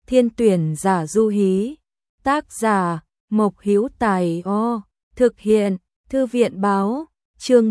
Thiên tuyển giả Du Hí. Tác giả Mộc Hữu Tài. Thực hiện Thư viện báo. Chương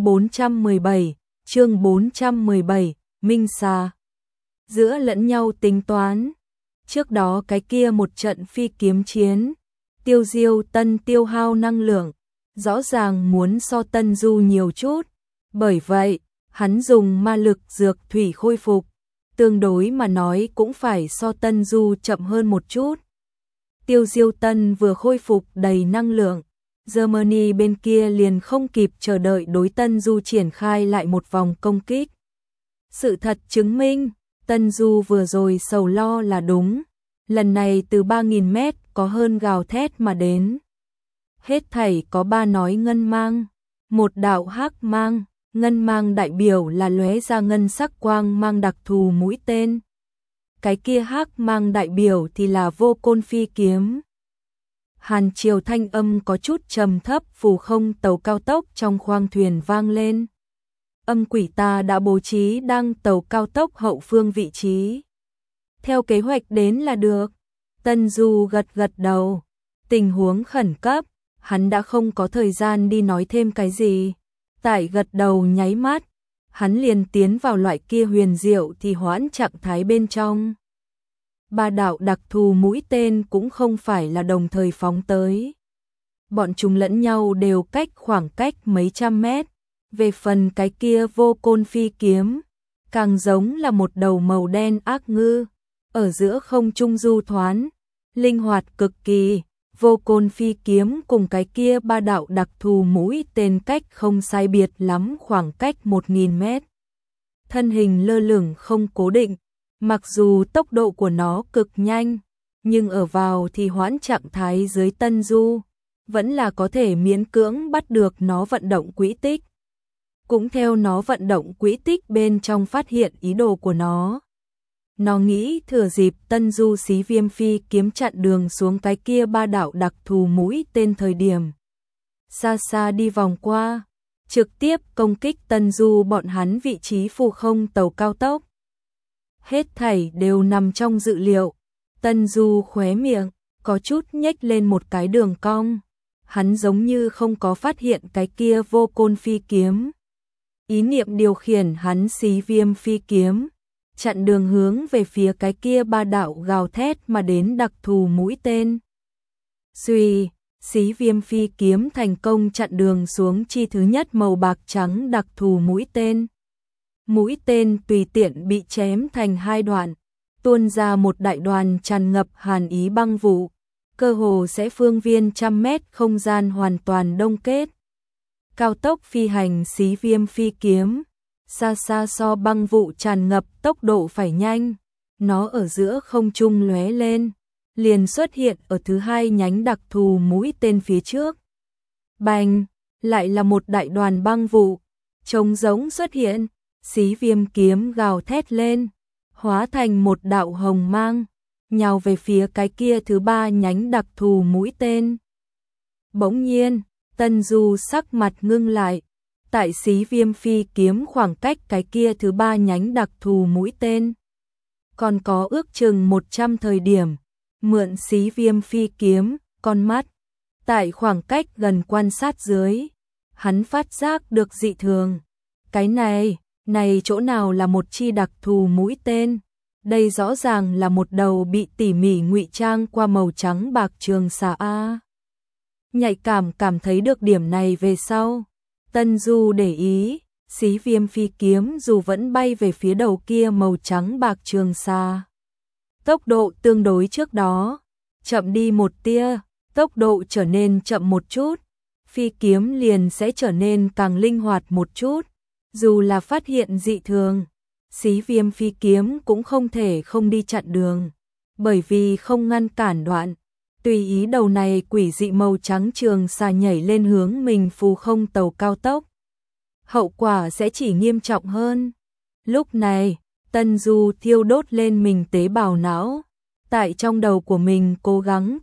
417, Minh Xà. Giữa lẫn nhau tính toán. Trước đó cái kia một trận phi kiếm chiến, Tiêu Diêu Tân tiêu hao năng lượng, rõ ràng muốn so Tân Du nhiều chút, bởi vậy, hắn dùng ma lực dược thủy khôi phục, tương đối mà nói cũng phải so Tân Du chậm hơn một chút. Tiêu Diêu Tân vừa khôi phục đầy năng lượng, Germany bên kia liền không kịp chờ đợi đối Tân Du triển khai lại một vòng công kích. Sự thật chứng minh, Tân Du vừa rồi sầu lo là đúng, lần này từ 3.000 mét có hơn gào thét mà đến. Hết thảy có 3 nói ngân mang, một đạo hắc mang, ngân mang đại biểu là lóe ra ngân sắc quang mang đặc thù mũi tên. Cái kia hắc mang đại biểu thì là vô côn phi kiếm. Hàn Triều thanh âm có chút trầm thấp phù không tàu cao tốc trong khoang thuyền vang lên. Âm quỷ ta đã bố trí đang tàu cao tốc hậu phương vị trí. Theo kế hoạch đến là được. Tân Du gật gật đầu. Tình huống khẩn cấp, hắn đã không có thời gian đi nói thêm cái gì. Tại gật đầu nháy mắt, hắn liền tiến vào loại kia huyền diệu thì hoãn trạng thái bên trong. 3 đạo đặc thù mũi tên cũng không phải là đồng thời phóng tới. Bọn chúng lẫn nhau đều cách khoảng cách mấy trăm mét. Về phần cái kia vô côn phi kiếm, càng giống là một đầu màu đen ác ngư, ở giữa không trung du thoán, linh hoạt cực kỳ. Vô côn phi kiếm cùng cái kia 3 đạo đặc thù mũi tên cách không sai biệt lắm, khoảng cách 1.000 mét. Thân hình lơ lửng không cố định, mặc dù tốc độ của nó cực nhanh, nhưng ở vào thì hoãn trạng thái dưới Tân Du, vẫn là có thể miễn cưỡng bắt được nó vận động quỹ tích. Cũng theo nó vận động quỹ tích bên trong phát hiện ý đồ của nó. Nó nghĩ thừa dịp Tân Du xí viêm phi kiếm chặn đường xuống cái kia 3 đạo đặc thù mũi tên thời điểm. Xa xa đi vòng qua, trực tiếp công kích Tân Du bọn hắn vị trí phù không tàu cao tốc. Hết thảy đều nằm trong dự liệu. Tân Du khóe miệng, có chút nhếch lên một cái đường cong. Hắn giống như không có phát hiện cái kia vô côn phi kiếm. Ý niệm điều khiển hắn xí viêm phi kiếm, chặn đường hướng về phía cái kia 3 đạo gào thét mà đến đặc thù mũi tên. Xuy, xí viêm phi kiếm thành công chặn đường xuống chi thứ nhất màu bạc trắng đặc thù mũi tên. Mũi tên tùy tiện bị chém thành 2 đoạn, tuôn ra một đại đoàn tràn ngập hàn ý băng vụ, cơ hồ sẽ phương viên 100 mét không gian hoàn toàn đông kết. Cao tốc phi hành xí viêm phi kiếm, xa xa so băng vụ tràn ngập tốc độ phải nhanh, nó ở giữa không trung lóe lên, liền xuất hiện ở thứ 2 nhánh đặc thù mũi tên phía trước. Bành, lại là một đại đoàn băng vụ, trống rỗng xuất hiện, xí viêm kiếm gào thét lên, hóa thành một đạo hồng mang, nhào về phía cái kia thứ 3 nhánh đặc thù mũi tên. Bỗng nhiên, Tân Du sắc mặt ngưng lại, tại xí viêm phi kiếm khoảng cách cái kia thứ 3 nhánh đặc thù mũi tên. Còn có ước chừng 100 thời điểm, mượn xí viêm phi kiếm, con mắt. Tại khoảng cách gần quan sát dưới, hắn phát giác được dị thường. Cái này chỗ nào là một chi đặc thù mũi tên? Đây rõ ràng là một đầu bị tỉ mỉ ngụy trang qua màu trắng bạc trường xà A. Nhạy cảm thấy được điểm này về sau. Tân Du để ý, xí viêm phi kiếm dù vẫn bay về phía đầu kia màu trắng bạc trường xà. Tốc độ tương đối trước đó, chậm đi một tia, tốc độ trở nên chậm một chút, phi kiếm liền sẽ trở nên càng linh hoạt một chút. Dù là phát hiện dị thường, xí viêm phi kiếm cũng không thể không đi chặn đường, bởi vì không ngăn cản đoạn. Tùy ý đầu này quỷ dị màu trắng trường xà nhảy lên hướng mình phù không tàu cao tốc. Hậu quả sẽ chỉ nghiêm trọng hơn. Lúc này, Tân Du thiêu đốt lên mình tế bào não. Tại trong đầu của mình cố gắng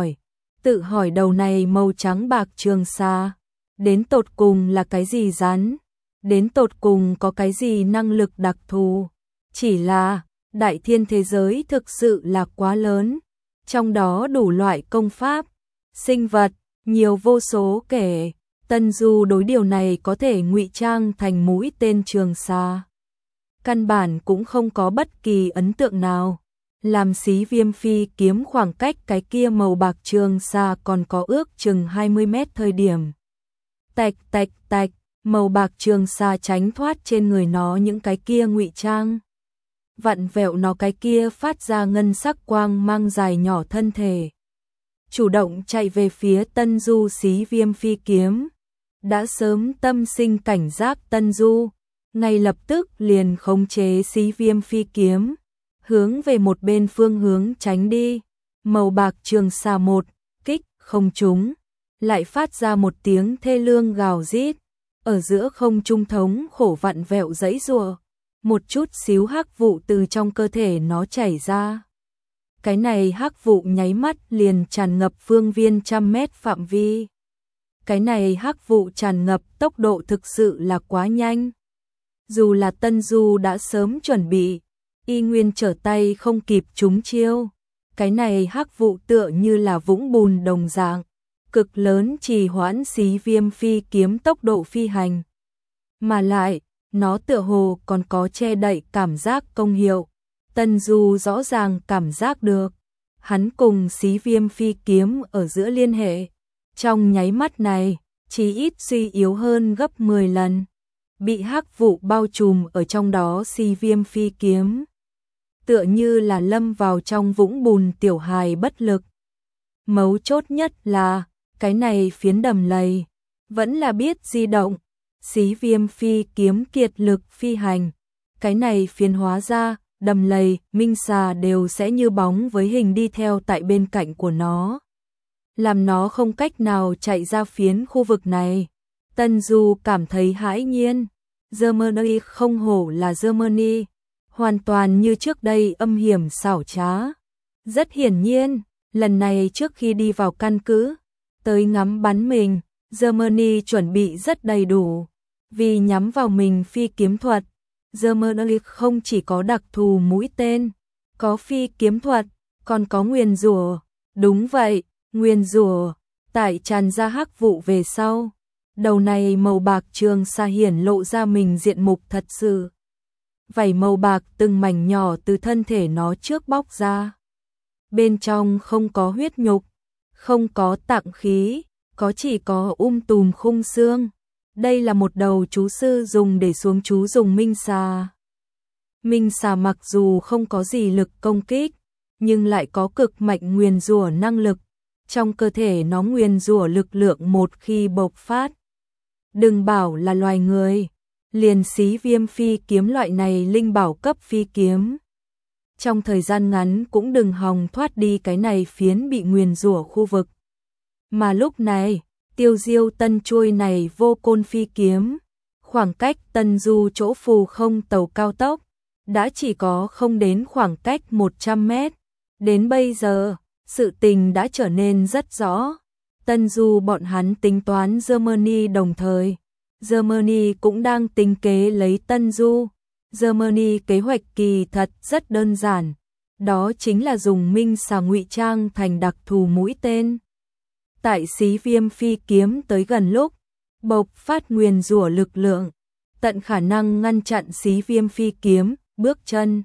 tự hỏi đầu này màu trắng bạc trường xà. Đến tột cùng là cái gì rắn? Đến tột cùng có cái gì năng lực đặc thù? Chỉ là, Đại thiên thế giới thực sự là quá lớn, trong đó đủ loại công pháp, sinh vật, nhiều vô số kể. Tân Du đối điều này có thể ngụy trang thành mũi tên trường xa. Căn bản cũng không có bất kỳ ấn tượng nào. Làm Xí Viêm phi kiếm khoảng cách cái kia màu bạc trường xa còn có ước chừng 20 mét thời điểm. Tạch tạch tạch, màu bạc trường xa tránh thoát trên người nó những cái kia ngụy trang. Vặn vẹo nó cái kia phát ra ngân sắc quang mang dài nhỏ thân thể. Chủ động chạy về phía Tân Du. Xí Viêm phi kiếm đã sớm tâm sinh cảnh giác. Tân Du ngay lập tức liền khống chế Xí Viêm phi kiếm, hướng về một bên phương hướng tránh đi. Màu bạc trường xà một kích không trúng, lại phát ra một tiếng thê lương gào rít, ở giữa không trung thống khổ vặn vẹo giãy giụa, một chút xíu hắc vụ từ trong cơ thể nó chảy ra. Cái này hắc vụ nháy mắt liền tràn ngập phương viên trăm mét phạm vi. Cái này hắc vụ tràn ngập tốc độ thực sự là quá nhanh. Dù là Tân Du đã sớm chuẩn bị, y nguyên trở tay không kịp trúng chiêu. Cái này hắc vụ tựa như là vũng bùn đồng dạng, cực lớn trì hoãn Xí Viêm phi kiếm tốc độ phi hành. Mà lại, nó tựa hồ còn có che đậy cảm giác công hiệu. Tân Du rõ ràng cảm giác được, hắn cùng Xí Viêm phi kiếm ở giữa liên hệ. Trong nháy mắt này, chí ít suy yếu hơn gấp 10 lần. Bị hắc vụ bao trùm ở trong đó. Xí Viêm phi kiếm tựa như là lâm vào trong vũng bùn tiểu hài bất lực. Mấu chốt nhất là, cái này phiến đầm lầy vẫn là biết di động. Xí Viêm phi kiếm kiệt lực phi hành, cái này phiến hóa ra, đầm lầy, minh xà đều sẽ như bóng với hình đi theo tại bên cạnh của nó, làm nó không cách nào chạy ra phiến khu vực này. Tân Du cảm thấy hãi nhiên. Germany không hổ là Germany, hoàn toàn như trước đây âm hiểm xảo trá. Rất hiển nhiên, lần này trước khi đi vào căn cứ, tới ngắm bắn mình, Germany chuẩn bị rất đầy đủ. Vì nhắm vào mình phi kiếm thuật, Germany không chỉ có đặc thù mũi tên, có phi kiếm thuật, còn có nguyền rủa. Đúng vậy, nguyền rủa. Tại tràn ra hắc vụ về sau, đầu này màu bạc trường xa hiển lộ ra mình diện mục thật sự. Vảy màu bạc từng mảnh nhỏ từ thân thể nó trước bóc ra. Bên trong không có huyết nhục, không có tạng khí, chỉ có tùm khung xương. Đây là một đầu chú sư dùng để xuống chú dùng minh xà. Minh xà mặc dù không có gì lực công kích, nhưng lại có cực mạnh nguyền rủa năng lực. Trong cơ thể nó nguyền rủa lực lượng một khi bộc phát, đừng bảo là loài người, liền Xí Viêm phi kiếm loại này linh bảo cấp phi kiếm, trong thời gian ngắn cũng đừng hòng thoát đi cái này phiến bị nguyền rủa khu vực. Mà lúc này, Tiêu Diêu Tân chuôi này vô côn phi kiếm, khoảng cách Tân Du chỗ phù không tàu cao tốc, đã chỉ có không đến khoảng cách 100 mét. Đến bây giờ, sự tình đã trở nên rất rõ. Tân Du bọn hắn tính toán Germany đồng thời. Germany cũng đang tính kế lấy Tân Du. Germany kế hoạch kỳ thật rất đơn giản. Đó chính là dùng minh xà ngụy trang thành đặc thù mũi tên. Tại Xí Viêm phi kiếm tới gần lúc, bộc phát nguyền rủa lực lượng, tận khả năng ngăn chặn Xí Viêm phi kiếm, bước chân.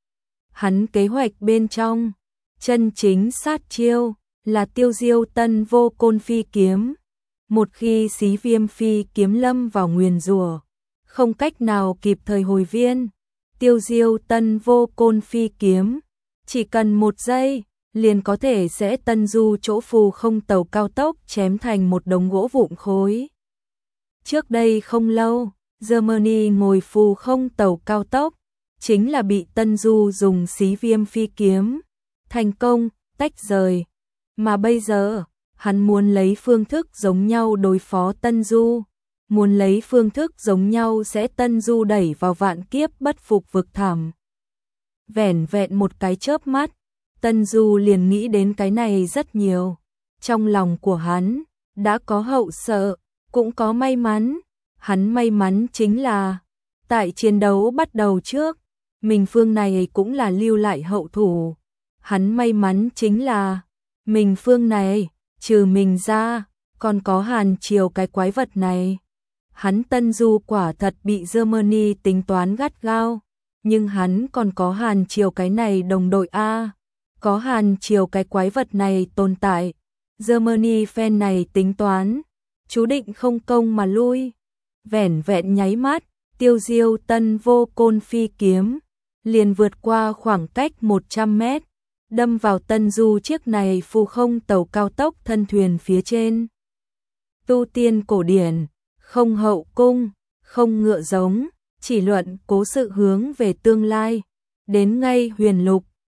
Hắn kế hoạch bên trong, chân chính sát chiêu, là Tiêu Diêu Tân vô côn phi kiếm. Một khi Xí Viêm phi kiếm lâm vào nguyền rủa, không cách nào kịp thời hồi viên, Tiêu Diêu Tân vô côn phi kiếm, chỉ cần 1 giây, liền có thể sẽ Tân Du chỗ phù không tàu cao tốc chém thành một đống gỗ vụn khối. Trước đây không lâu, Germany ngồi phù không tàu cao tốc, chính là bị Tân Du dùng Xí Viêm phi kiếm thành công tách rời. Mà bây giờ, hắn muốn lấy phương thức giống nhau đối phó Tân Du, muốn lấy phương thức giống nhau sẽ Tân Du đẩy vào vạn kiếp bất phục vực thẳm. Vẻn vẹn một cái chớp mắt, Tân Du liền nghĩ đến cái này rất nhiều. Trong lòng của hắn, đã có hậu sợ, cũng có may mắn. Hắn may mắn chính là, tại chiến đấu bắt đầu trước, mình phương này cũng là lưu lại hậu thủ. Hắn may mắn chính là mình phương này, trừ mình ra, còn có Hàn Triều cái quái vật này. Hắn Tân Du quả thật bị Germany tính toán gắt gao, nhưng hắn còn có Hàn Triều cái này đồng đội A. Có Hàn Triều cái quái vật này tồn tại, Germany fan này tính toán, chú định không công mà lui. Vẻn vẹn nháy mắt, Tiêu Diêu Tân vô côn phi kiếm, liền vượt qua khoảng cách 100 mét, đâm vào Tân Du chiếc này phù không tàu cao tốc thân thuyền phía trên. Tu tiên cổ điển, không hậu cung, không ngựa giống, chỉ luận cố sự hướng về tương lai, đến ngay huyền lục,